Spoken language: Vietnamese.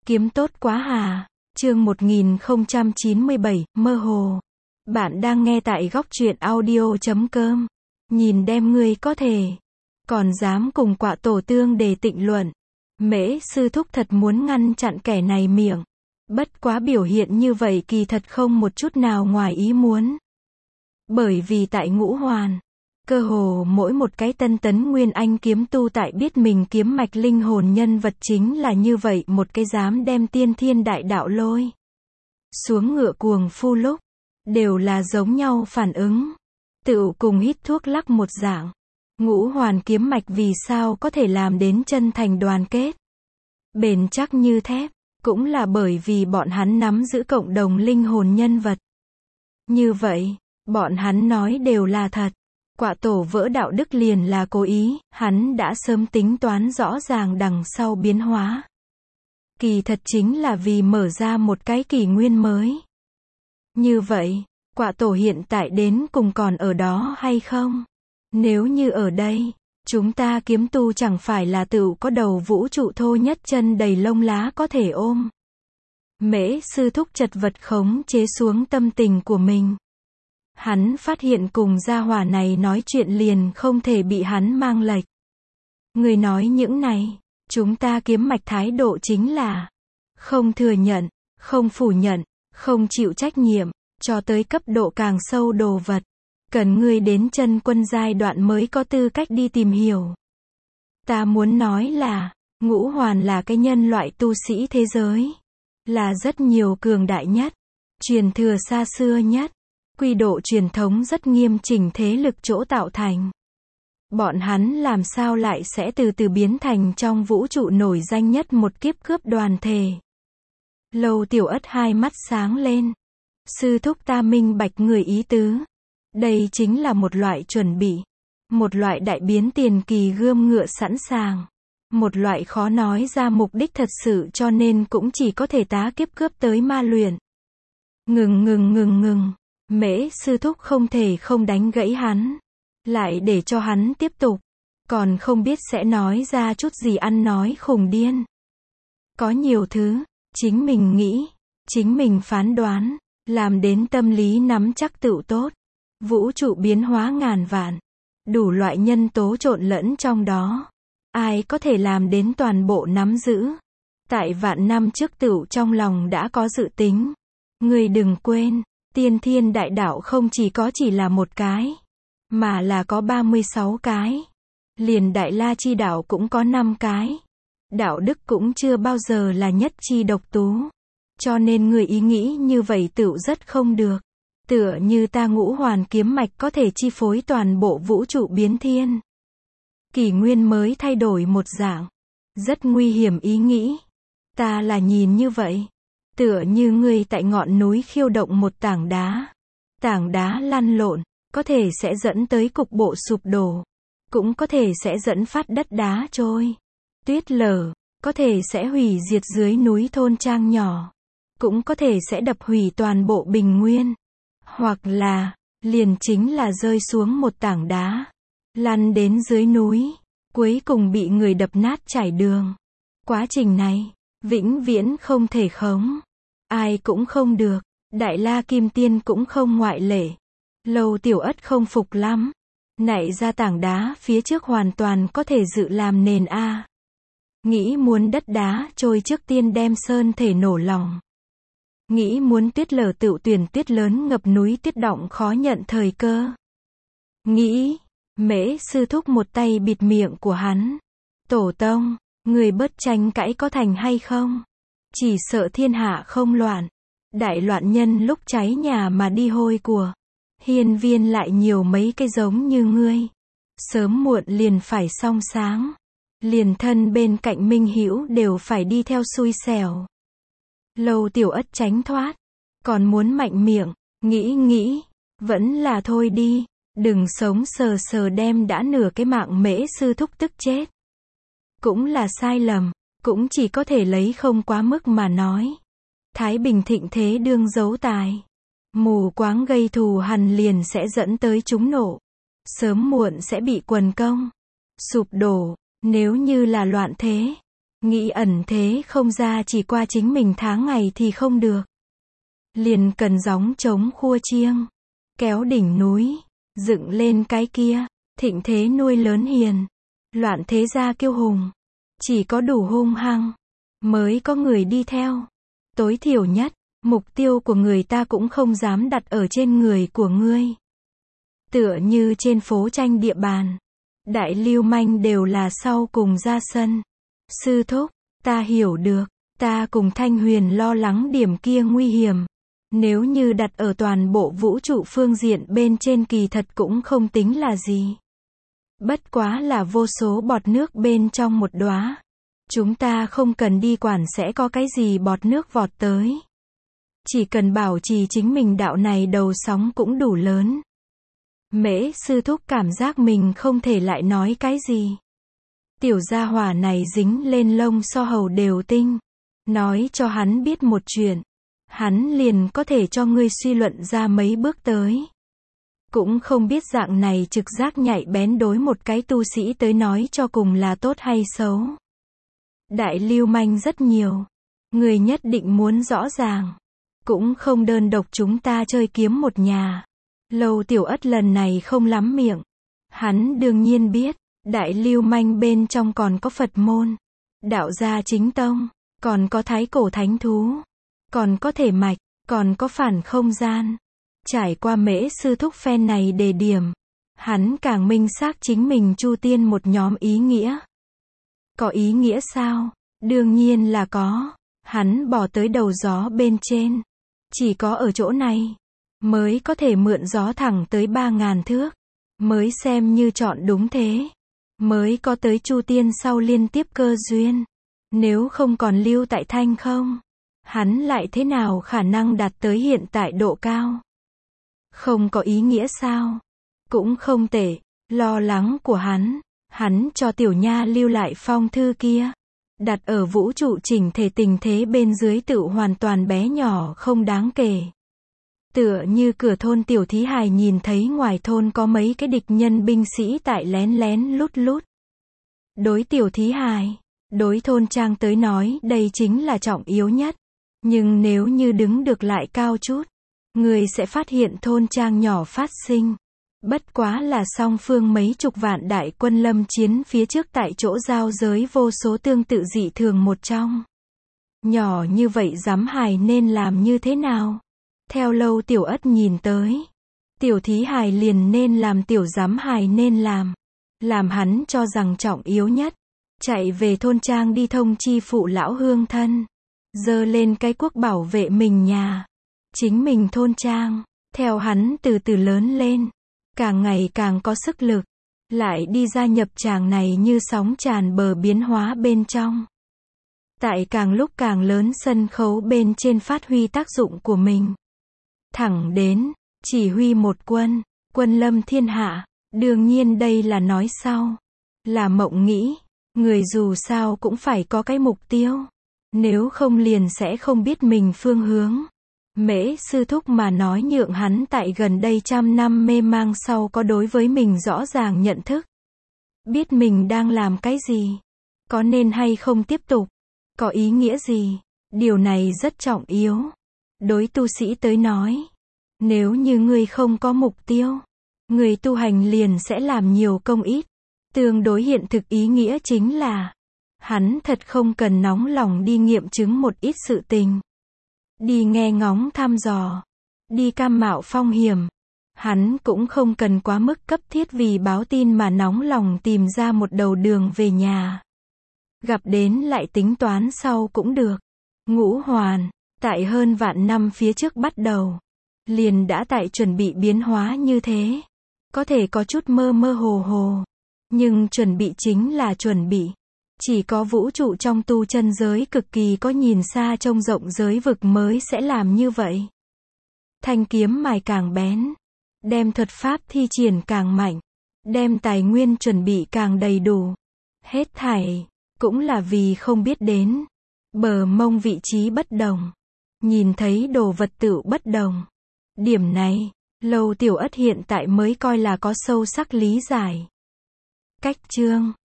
Kiếm tốt quá hà. Chương 1097, mơ hồ. Bạn đang nghe tại góc truyện audio.com. Nhìn đem ngươi có thể. Còn dám cùng Quạ Tổ tương đề tịnh luận. Mễ sư thúc thật muốn ngăn chặn kẻ này miệng. Bất quá biểu hiện như vậy kỳ thật không một chút nào ngoài ý muốn. Bởi vì tại Ngũ Hoàn, cơ hồ mỗi một cái tân tấn nguyên anh kiếm tu tại biết mình kiếm mạch linh hồn nhân vật chính là như vậy một cái dám đem tiên thiên đại đạo lôi xuống ngựa cuồng phu lúc, đều là giống nhau phản ứng. Tựu cùng hít thuốc lắc một dạng. Ngũ Hoàn kiếm mạch vì sao có thể làm đến chân thành đoàn kết, bền chắc như thép, cũng là bởi vì bọn hắn nắm giữ cộng đồng linh hồn nhân vật. Như vậy, bọn hắn nói đều là thật. Quạ Tổ vỡ đạo đức liền là cố ý, hắn đã sớm tính toán rõ ràng đằng sau biến hóa. Kỳ thật chính là vì mở ra một cái kỷ nguyên mới. Như vậy, Quạ Tổ hiện tại đến cùng còn ở đó hay không? Nếu như ở đây, chúng ta kiếm tu chẳng phải là tự có đầu vũ trụ thô nhất chân đầy lông lá có thể ôm. Mễ sư thúc chật vật khống chế xuống tâm tình của mình. Hắn phát hiện cùng gia hỏa này nói chuyện liền không thể bị hắn mang lệch. Người nói những này, chúng ta kiếm mạch thái độ chính là không thừa nhận, không phủ nhận, không chịu trách nhiệm, cho tới cấp độ càng sâu đồ vật. Cần ngươi đến chân quân giai đoạn mới có tư cách đi tìm hiểu. Ta muốn nói là, Ngũ Hoàn là cái nhân loại tu sĩ thế giới. Là rất nhiều cường đại nhất, truyền thừa xa xưa nhất. Quy độ truyền thống rất nghiêm chỉnh thế lực chỗ tạo thành. Bọn hắn làm sao lại sẽ từ từ biến thành trong vũ trụ nổi danh nhất một kiếp cướp đoàn thể. Lâu Tiểu Ất hai mắt sáng lên. Sư thúc ta minh bạch người ý tứ. Đây chính là một loại chuẩn bị. Một loại đại biến tiền kỳ gươm ngựa sẵn sàng. Một loại khó nói ra mục đích thật sự cho nên cũng chỉ có thể tá kiếp cướp tới ma luyện. Ngừng. Mễ sư thúc không thể không đánh gãy hắn. Lại để cho hắn tiếp tục. Còn không biết sẽ nói ra chút gì ăn nói khùng điên. Có nhiều thứ, chính mình nghĩ, chính mình phán đoán, làm đến tâm lý nắm chắc tựu tốt. Vũ trụ biến hóa ngàn vạn. Đủ loại nhân tố trộn lẫn trong đó. Ai có thể làm đến toàn bộ nắm giữ. Tại vạn năm trước tựu trong lòng đã có dự tính. Người đừng quên. Tiên thiên đại đạo không chỉ là một cái, mà là có 36 cái. Liền Đại La chi đạo cũng có 5 cái. Đạo đức cũng chưa bao giờ là nhất chi độc tú. Cho nên người ý nghĩ như vậy tựu rất không được. Tựa như ta Ngũ Hoàn kiếm mạch có thể chi phối toàn bộ vũ trụ biến thiên. Kỷ nguyên mới thay đổi một dạng. Rất nguy hiểm ý nghĩ. Ta là nhìn như vậy. Tựa như ngươi tại ngọn núi khiêu động một tảng đá. Tảng đá lăn lộn, có thể sẽ dẫn tới cục bộ sụp đổ. Cũng có thể sẽ dẫn phát đất đá trôi. Tuyết lở, có thể sẽ hủy diệt dưới núi thôn trang nhỏ. Cũng có thể sẽ đập hủy toàn bộ bình nguyên. Hoặc là, liền chính là rơi xuống một tảng đá. Lăn đến dưới núi, cuối cùng bị người đập nát trải đường. Quá trình này, vĩnh viễn không thể khống. Ai cũng không được, Đại La Kim Tiên cũng không ngoại lệ. Lâu Tiểu Ất không phục lắm. Nảy ra tảng đá phía trước hoàn toàn có thể dự làm nền A. Nghĩ muốn đất đá trôi trước tiên đem sơn thể nổ lòng. Nghĩ muốn tuyết lở tựu tuyển tuyết lớn ngập núi tuyết động khó nhận thời cơ. Nghĩ, Mễ sư thúc một tay bịt miệng của hắn. Tổ tông, người bớt tranh cãi có thành hay không? Chỉ sợ thiên hạ không loạn. Đại loạn nhân lúc cháy nhà mà đi hôi của. Hiên viên lại nhiều mấy cái giống như ngươi. Sớm muộn liền phải song sáng. Liền thân bên cạnh minh hữu đều phải đi theo xui xẻo. Lâu Tiểu Ất tránh thoát. Còn muốn mạnh miệng, nghĩ. Vẫn là thôi đi. Đừng sống sờ đem đã nửa cái mạng Mễ sư thúc tức chết. Cũng là sai lầm. Cũng chỉ có thể lấy không quá mức mà nói. Thái Bình thịnh thế đương giấu tài. Mù quáng gây thù hằn liền sẽ dẫn tới chúng nộ. Sớm muộn sẽ bị quần công. Sụp đổ, nếu như là loạn thế. Nghĩ ẩn thế không ra chỉ qua chính mình tháng ngày thì không được. Liền cần gióng trống khua chiêng, kéo đỉnh núi, dựng lên cái kia, thịnh thế nuôi lớn hiền, loạn thế gia kiêu hùng. Chỉ có đủ hung hăng, mới có người đi theo. Tối thiểu nhất, mục tiêu của người ta cũng không dám đặt ở trên người của ngươi. Tựa như trên phố tranh địa bàn, đại lưu manh đều là sau cùng ra sân. Sư thúc, ta hiểu được, ta cùng Thanh Huyền lo lắng điểm kia nguy hiểm. Nếu như đặt ở toàn bộ vũ trụ phương diện bên trên kỳ thật cũng không tính là gì. Bất quá là vô số bọt nước bên trong một đóa. Chúng ta không cần đi quản sẽ có cái gì bọt nước vọt tới. Chỉ cần bảo trì chính mình đạo này đầu sóng cũng đủ lớn. Mễ sư thúc cảm giác mình không thể lại nói cái gì. Tiểu gia hỏa này dính lên lông so hầu đều tinh. Nói cho hắn biết một chuyện. Hắn liền có thể cho ngươi suy luận ra mấy bước tới. Cũng không biết dạng này trực giác nhạy bén đối một cái tu sĩ tới nói cho cùng là tốt hay xấu. Đại lưu manh rất nhiều. Người nhất định muốn rõ ràng. Cũng không đơn độc chúng ta chơi kiếm một nhà. Lâu Tiểu Ất lần này không lắm miệng. Hắn đương nhiên biết, đại lưu manh bên trong còn có Phật môn, đạo gia chính tông, còn có thái cổ thánh thú, còn có thể mạch, còn có phản không gian. Trải qua Mễ sư thúc phen này đề điểm, hắn càng minh xác chính mình chu tiên một nhóm ý nghĩa. Có ý nghĩa sao? Đương nhiên là có. Hắn bỏ tới đầu gió bên trên. Chỉ có ở chỗ này, mới có thể mượn gió thẳng tới 3.000 thước. Mới xem như chọn đúng thế. Mới có tới chu tiên sau liên tiếp cơ duyên. Nếu không còn lưu tại thanh không, hắn lại thế nào khả năng đạt tới hiện tại độ cao? Không có ý nghĩa sao? Cũng không tệ. Lo lắng của hắn cho tiểu nha lưu lại phong thư kia. Đặt ở vũ trụ chỉnh thể tình thế bên dưới tự hoàn toàn bé nhỏ không đáng kể. Tựa như cửa thôn tiểu thí hài nhìn thấy ngoài thôn có mấy cái địch nhân binh sĩ tại lén lén lút lút. Đối tiểu thí hài, đối thôn trang tới nói đây chính là trọng yếu nhất. Nhưng nếu như đứng được lại cao chút, người sẽ phát hiện thôn trang nhỏ phát sinh. Bất quá là song phương mấy chục vạn đại quân lâm chiến phía trước tại chỗ giao giới vô số tương tự dị thường một trong. Nhỏ như vậy giám hài nên làm như thế nào? Theo Lâu Tiểu Ất nhìn tới, tiểu thí hài liền nên làm tiểu giám hài nên làm. Làm hắn cho rằng trọng yếu nhất. Chạy về thôn trang đi thông chi phụ lão hương thân. Giơ lên cái quốc bảo vệ mình nhà. Chính mình thôn trang. Theo hắn từ từ lớn lên. Càng ngày càng có sức lực. Lại đi gia nhập tràng này như sóng tràn bờ biến hóa bên trong. Tại càng lúc càng lớn sân khấu bên trên phát huy tác dụng của mình. Thẳng đến, chỉ huy một quân, quân lâm thiên hạ. Đương nhiên đây là nói sau. Là mộng nghĩ. Người dù sao cũng phải có cái mục tiêu. Nếu không liền sẽ không biết mình phương hướng. Mễ sư thúc mà nói nhượng hắn tại gần đây 100 năm mê mang sau có đối với mình rõ ràng nhận thức. Biết mình đang làm cái gì. Có nên hay không tiếp tục. Có ý nghĩa gì. Điều này rất trọng yếu. Đối tu sĩ tới nói. Nếu như người không có mục tiêu. Người tu hành liền sẽ làm nhiều công ít. Tương đối hiện thực ý nghĩa chính là. Hắn thật không cần nóng lòng đi nghiệm chứng một ít sự tình. Đi nghe ngóng thăm dò. Đi cam mạo phong hiểm. Hắn cũng không cần quá mức cấp thiết vì báo tin mà nóng lòng tìm ra một đầu đường về nhà. Gặp đến lại tính toán sau cũng được. Ngũ hoàn, tại hơn vạn năm phía trước bắt đầu. Liền đã tại chuẩn bị biến hóa như thế. Có thể có chút mơ mơ hồ hồ. Nhưng chuẩn bị chính là chuẩn bị. Chỉ có vũ trụ trong tu chân giới cực kỳ có nhìn xa trông rộng giới vực mới sẽ làm như vậy. Thanh kiếm mài càng bén. Đem thuật pháp thi triển càng mạnh. Đem tài nguyên chuẩn bị càng đầy đủ. Hết thảy. Cũng là vì không biết đến. Bờ mông vị trí bất đồng. Nhìn thấy đồ vật tự bất đồng. Điểm này, Lâu Tiểu Ất hiện tại mới coi là có sâu sắc lý giải. Cách chương